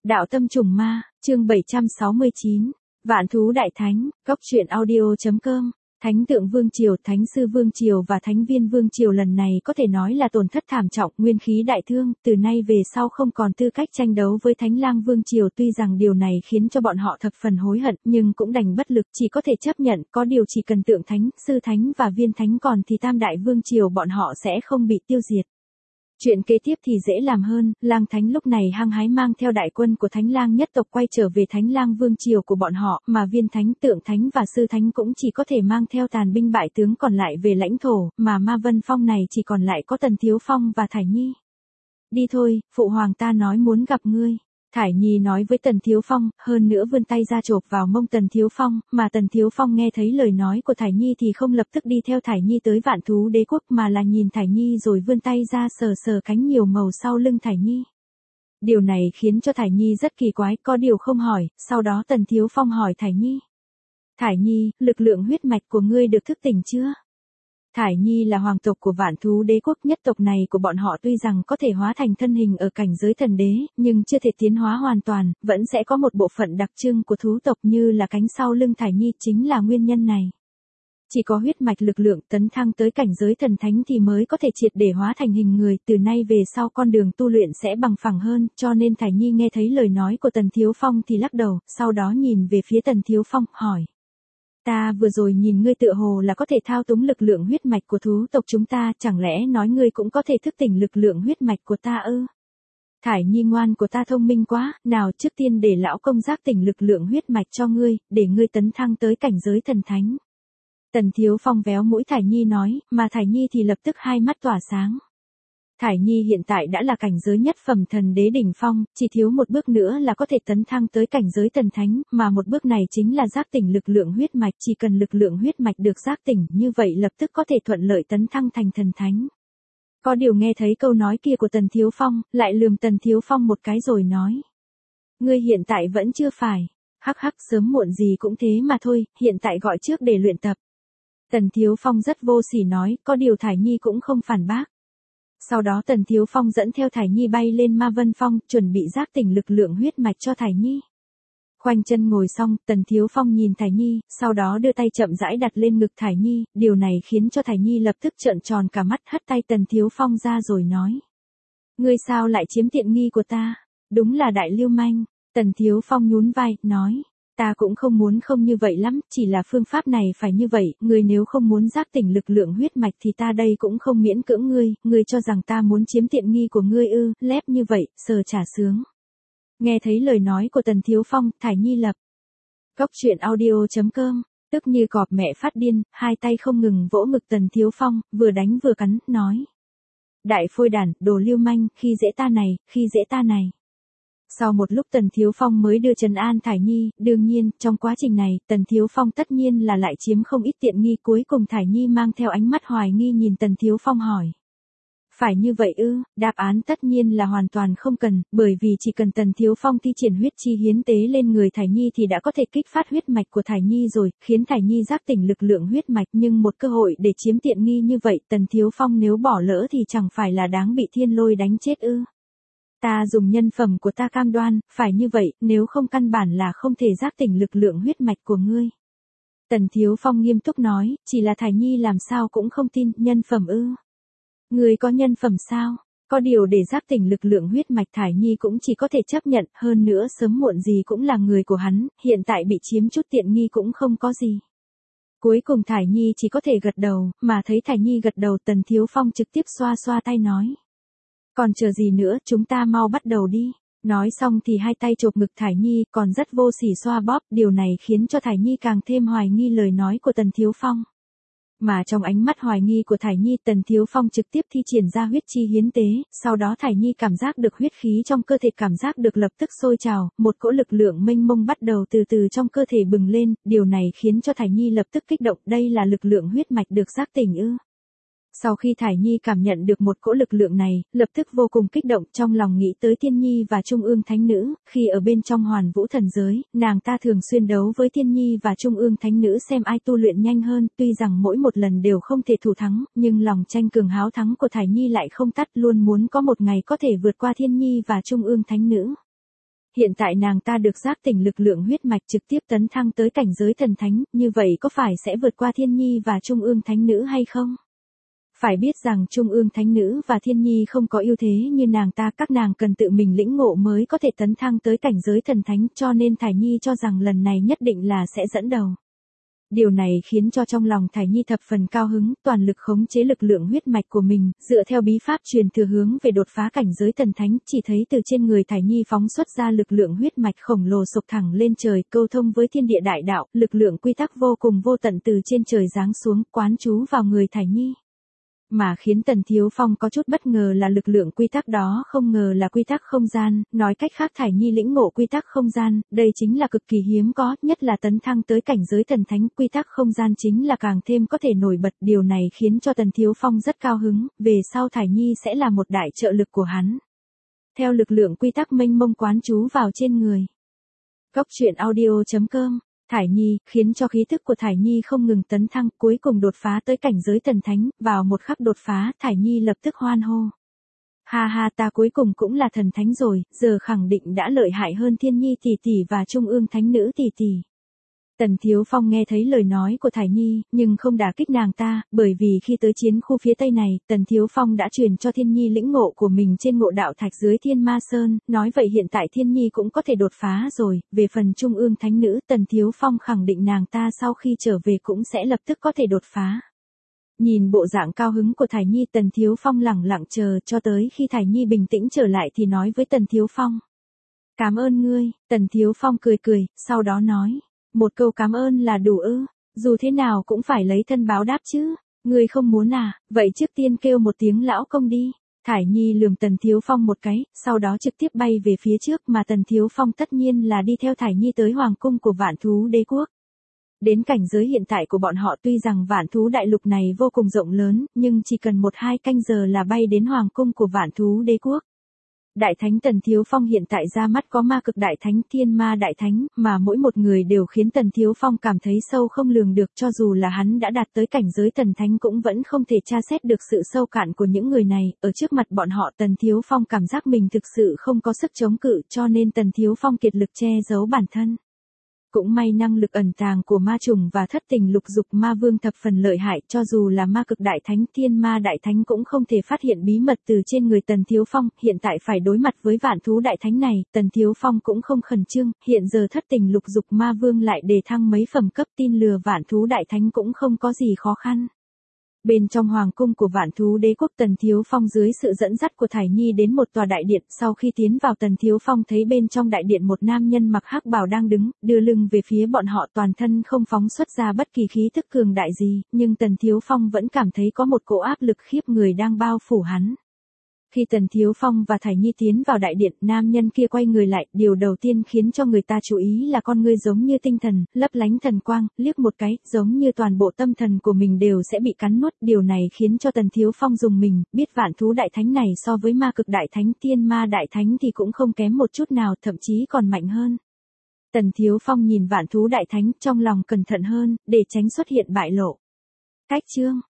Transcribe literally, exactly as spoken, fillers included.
Đạo tâm trùng ma, chương bảy trăm sáu mươi chín, Vạn thú đại thánh, góc truyện audio.com. Thánh tượng Vương Triều, Thánh sư Vương Triều và Thánh viên Vương Triều lần này có thể nói là tổn thất thảm trọng, nguyên khí đại thương, từ nay về sau không còn tư cách tranh đấu với Thánh lang Vương Triều. Tuy rằng điều này khiến cho bọn họ thập phần hối hận, nhưng cũng đành bất lực, chỉ có thể chấp nhận, có điều chỉ cần tượng Thánh, sư Thánh và viên Thánh còn thì Tam đại Vương Triều bọn họ sẽ không bị tiêu diệt. Chuyện kế tiếp thì dễ làm hơn, Lang Thánh lúc này hăng hái mang theo đại quân của Thánh lang nhất tộc quay trở về Thánh lang Vương Triều của bọn họ, mà viên Thánh, tượng Thánh và sư Thánh cũng chỉ có thể mang theo tàn binh bại tướng còn lại về lãnh thổ, mà Ma Vân Phong này chỉ còn lại có Tần Thiếu Phong và Thải Nhi. Đi thôi, phụ hoàng ta nói muốn gặp ngươi. Thải Nhi nói với Tần Thiếu Phong, hơn nữa vươn tay ra chộp vào mông Tần Thiếu Phong, mà Tần Thiếu Phong nghe thấy lời nói của Thải Nhi thì không lập tức đi theo Thải Nhi tới Vạn thú đế quốc mà là nhìn Thải Nhi rồi vươn tay ra sờ sờ cánh nhiều màu sau lưng Thải Nhi. Điều này khiến cho Thải Nhi rất kỳ quái, có điều không hỏi, sau đó Tần Thiếu Phong hỏi Thải Nhi. Thải Nhi, lực lượng huyết mạch của ngươi được thức tỉnh chưa? Thải Nhi là hoàng tộc của Vạn thú đế quốc, nhất tộc này của bọn họ tuy rằng có thể hóa thành thân hình ở cảnh giới thần đế, nhưng chưa thể tiến hóa hoàn toàn, vẫn sẽ có một bộ phận đặc trưng của thú tộc như là cánh sau lưng Thải Nhi chính là nguyên nhân này. Chỉ có huyết mạch lực lượng tấn thăng tới cảnh giới thần thánh thì mới có thể triệt để hóa thành hình người, từ nay về sau con đường tu luyện sẽ bằng phẳng hơn, cho nên Thải Nhi nghe thấy lời nói của Tần Thiếu Phong thì lắc đầu, sau đó nhìn về phía Tần Thiếu Phong, hỏi. Ta vừa rồi nhìn ngươi tựa hồ là có thể thao túng lực lượng huyết mạch của thú tộc chúng ta, chẳng lẽ nói ngươi cũng có thể thức tỉnh lực lượng huyết mạch của ta ư? Thải Nhi ngoan của ta thông minh quá, nào trước tiên để lão công giác tỉnh lực lượng huyết mạch cho ngươi, để ngươi tấn thăng tới cảnh giới thần thánh. Tần Thiếu Phong véo mũi Thải Nhi nói, mà Thải Nhi thì lập tức hai mắt tỏa sáng. Thải Nhi hiện tại đã là cảnh giới nhất phẩm thần đế đỉnh phong, chỉ thiếu một bước nữa là có thể tấn thăng tới cảnh giới thần thánh, mà một bước này chính là giác tỉnh lực lượng huyết mạch, chỉ cần lực lượng huyết mạch được giác tỉnh, như vậy lập tức có thể thuận lợi tấn thăng thành thần thánh. Có điều nghe thấy câu nói kia của Tần Thiếu Phong, lại lườm Tần Thiếu Phong một cái rồi nói. Ngươi hiện tại vẫn chưa phải, hắc hắc sớm muộn gì cũng thế mà thôi, hiện tại gọi trước để luyện tập. Tần Thiếu Phong rất vô sỉ nói, có điều Thải Nhi cũng không phản bác. Sau đó Tần Thiếu Phong dẫn theo Thải Nhi bay lên Ma Vân Phong, chuẩn bị giác tỉnh lực lượng huyết mạch cho Thải Nhi. Khoanh chân ngồi xong, Tần Thiếu Phong nhìn Thải Nhi, sau đó đưa tay chậm rãi đặt lên ngực Thải Nhi, điều này khiến cho Thải Nhi lập tức trợn tròn cả mắt, hất tay Tần Thiếu Phong ra rồi nói. Ngươi sao lại chiếm tiện nghi của ta? Đúng là đại lưu manh. Tần Thiếu Phong nhún vai, nói. Ta cũng không muốn không như vậy lắm, chỉ là phương pháp này phải như vậy, ngươi nếu không muốn giác tỉnh lực lượng huyết mạch thì ta đây cũng không miễn cưỡng ngươi, ngươi cho rằng ta muốn chiếm tiện nghi của ngươi ư, lép như vậy, sờ chả sướng. Nghe thấy lời nói của Tần Thiếu Phong, Thải Nhi lập. Góc truyện audio.com, tức như cọp mẹ phát điên, hai tay không ngừng vỗ ngực Tần Thiếu Phong, vừa đánh vừa cắn, nói. Đại phôi đản, đồ lưu manh, khi dễ ta này, khi dễ ta này. Sau một lúc Tần Thiếu Phong mới đưa trấn an Thải Nhi, đương nhiên, trong quá trình này, Tần Thiếu Phong tất nhiên là lại chiếm không ít tiện nghi, cuối cùng Thải Nhi mang theo ánh mắt hoài nghi nhìn Tần Thiếu Phong hỏi. Phải như vậy ư? Đáp án tất nhiên là hoàn toàn không cần, bởi vì chỉ cần Tần Thiếu Phong thi triển huyết chi hiến tế lên người Thải Nhi thì đã có thể kích phát huyết mạch của Thải Nhi rồi, khiến Thải Nhi giác tỉnh lực lượng huyết mạch, nhưng một cơ hội để chiếm tiện nghi như vậy, Tần Thiếu Phong nếu bỏ lỡ thì chẳng phải là đáng bị thiên lôi đánh chết ư? Ta dùng nhân phẩm của ta cam đoan, phải như vậy, nếu không căn bản là không thể giác tỉnh lực lượng huyết mạch của ngươi. Tần Thiếu Phong nghiêm túc nói, chỉ là Thải Nhi làm sao cũng không tin, nhân phẩm ư. Ngươi có nhân phẩm sao? Có điều để giác tỉnh lực lượng huyết mạch Thải Nhi cũng chỉ có thể chấp nhận, hơn nữa sớm muộn gì cũng là người của hắn, hiện tại bị chiếm chút tiện nghi cũng không có gì. Cuối cùng Thải Nhi chỉ có thể gật đầu, mà thấy Thải Nhi gật đầu Tần Thiếu Phong trực tiếp xoa xoa tay nói. Còn chờ gì nữa, chúng ta mau bắt đầu đi. Nói xong thì hai tay chộp ngực Thải Nhi, còn rất vô sỉ xoa bóp, điều này khiến cho Thải Nhi càng thêm hoài nghi lời nói của Tần Thiếu Phong. Mà trong ánh mắt hoài nghi của Thải Nhi, Tần Thiếu Phong trực tiếp thi triển ra huyết chi hiến tế, sau đó Thải Nhi cảm giác được huyết khí trong cơ thể cảm giác được lập tức sôi trào, một cỗ lực lượng mênh mông bắt đầu từ từ trong cơ thể bừng lên, điều này khiến cho Thải Nhi lập tức kích động, đây là lực lượng huyết mạch được giác tỉnh ư. Sau khi Thải Nhi cảm nhận được một cỗ lực lượng này, lập tức vô cùng kích động, trong lòng nghĩ tới Tiên Nhi và Trung ương Thánh Nữ, khi ở bên trong Hoàn Vũ Thần Giới, nàng ta thường xuyên đấu với Tiên Nhi và Trung ương Thánh Nữ xem ai tu luyện nhanh hơn, tuy rằng mỗi một lần đều không thể thủ thắng, nhưng lòng tranh cường háo thắng của Thải Nhi lại không tắt, luôn muốn có một ngày có thể vượt qua Tiên Nhi và Trung ương Thánh Nữ. Hiện tại nàng ta được giác tỉnh lực lượng huyết mạch trực tiếp tấn thăng tới cảnh giới thần thánh, như vậy có phải sẽ vượt qua Thiên Nhi và Trung ương Thánh Nữ hay không? Phải biết rằng Trung ương Thánh Nữ và Thiên Nhi không có ưu thế như nàng ta, các nàng cần tự mình lĩnh ngộ mới có thể tấn thăng tới cảnh giới thần thánh, cho nên Thải Nhi cho rằng lần này nhất định là sẽ dẫn đầu. Điều này khiến cho trong lòng Thải Nhi thập phần cao hứng, toàn lực khống chế lực lượng huyết mạch của mình, dựa theo bí pháp truyền thừa hướng về đột phá cảnh giới thần thánh, chỉ thấy từ trên người Thải Nhi phóng xuất ra lực lượng huyết mạch khổng lồ sộc thẳng lên trời, câu thông với thiên địa đại đạo, lực lượng quy tắc vô cùng vô tận từ trên trời giáng xuống, quán trú vào người Thải Nhi. Mà khiến Tần Thiếu Phong có chút bất ngờ là lực lượng quy tắc đó không ngờ là quy tắc không gian, nói cách khác Thải Nhi lĩnh ngộ quy tắc không gian, đây chính là cực kỳ hiếm có, nhất là tấn thăng tới cảnh giới thần thánh, quy tắc không gian chính là càng thêm có thể nổi bật, điều này khiến cho Tần Thiếu Phong rất cao hứng, về sau Thải Nhi sẽ là một đại trợ lực của hắn. Theo lực lượng quy tắc mênh mông quán trú vào trên người. Góc truyện audio chấm com Thải Nhi, khiến cho khí thức của Thải Nhi không ngừng tấn thăng, cuối cùng đột phá tới cảnh giới thần thánh, vào một khắc đột phá, Thải Nhi lập tức hoan hô. Ha ha, ta cuối cùng cũng là thần thánh rồi, giờ khẳng định đã lợi hại hơn Thiên Nhi tỷ tỷ và Trung ương Thánh Nữ tỷ tỷ. Tần Thiếu Phong nghe thấy lời nói của Thải Nhi, nhưng không đả kích nàng ta, bởi vì khi tới chiến khu phía Tây này, Tần Thiếu Phong đã truyền cho Thiên Nhi lĩnh ngộ của mình trên ngộ đạo thạch dưới Thiên Ma Sơn, nói vậy hiện tại Thiên Nhi cũng có thể đột phá rồi, về phần Trung ương Thánh Nữ, Tần Thiếu Phong khẳng định nàng ta sau khi trở về cũng sẽ lập tức có thể đột phá. Nhìn bộ dạng cao hứng của Thải Nhi, Tần Thiếu Phong lẳng lặng chờ cho tới khi Thải Nhi bình tĩnh trở lại thì nói với Tần Thiếu Phong. Cảm ơn ngươi, Tần Thiếu Phong cười cười, sau đó nói. Một câu cảm ơn là đủ ư, dù thế nào cũng phải lấy thân báo đáp chứ, ngươi không muốn à, vậy trước tiên kêu một tiếng lão công đi. Thải Nhi lườm Tần Thiếu Phong một cái, sau đó trực tiếp bay về phía trước mà Tần Thiếu Phong tất nhiên là đi theo Thải Nhi tới hoàng cung của Vạn Thú Đế Quốc. Đến cảnh giới hiện tại của bọn họ tuy rằng Vạn Thú Đại Lục này vô cùng rộng lớn, nhưng chỉ cần một hai canh giờ là bay đến hoàng cung của Vạn Thú Đế Quốc. Đại Thánh Tần Thiếu Phong hiện tại ra mắt có ma cực Đại Thánh, Thiên Ma Đại Thánh, mà mỗi một người đều khiến Tần Thiếu Phong cảm thấy sâu không lường được, cho dù là hắn đã đạt tới cảnh giới thần thánh cũng vẫn không thể tra xét được sự sâu cạn của những người này, ở trước mặt bọn họ Tần Thiếu Phong cảm giác mình thực sự không có sức chống cự, cho nên Tần Thiếu Phong kiệt lực che giấu bản thân. Cũng may năng lực ẩn tàng của ma trùng và thất tình lục dục ma vương thập phần lợi hại, cho dù là ma cực Đại Thánh, Thiên Ma Đại Thánh cũng không thể phát hiện bí mật từ trên người Tần Thiếu Phong, hiện tại phải đối mặt với Vạn Thú Đại Thánh này, Tần Thiếu Phong cũng không khẩn trương, hiện giờ thất tình lục dục ma vương lại đề thăng mấy phẩm cấp, tin lừa Vạn Thú Đại Thánh cũng không có gì khó khăn. Bên trong hoàng cung của Vạn Thú Đế Quốc, Tần Thiếu Phong dưới sự dẫn dắt của Thải Nhi đến một tòa đại điện, sau khi tiến vào Tần Thiếu Phong thấy bên trong đại điện một nam nhân mặc hắc bào đang đứng, đưa lưng về phía bọn họ, toàn thân không phóng xuất ra bất kỳ khí thức cường đại gì, nhưng Tần Thiếu Phong vẫn cảm thấy có một cỗ áp lực khiếp người đang bao phủ hắn. Khi Tần Thiếu Phong và Thải Nhi tiến vào đại điện, nam nhân kia quay người lại, điều đầu tiên khiến cho người ta chú ý là con ngươi giống như tinh thần, lấp lánh thần quang, liếc một cái, giống như toàn bộ tâm thần của mình đều sẽ bị cắn nuốt, điều này khiến cho Tần Thiếu Phong rùng mình, biết Vạn Thú Đại Thánh này so với ma cực Đại Thánh, Thiên Ma Đại Thánh thì cũng không kém một chút nào, thậm chí còn mạnh hơn. Tần Thiếu Phong nhìn Vạn Thú Đại Thánh, trong lòng cẩn thận hơn, để tránh xuất hiện bại lộ. Cách chương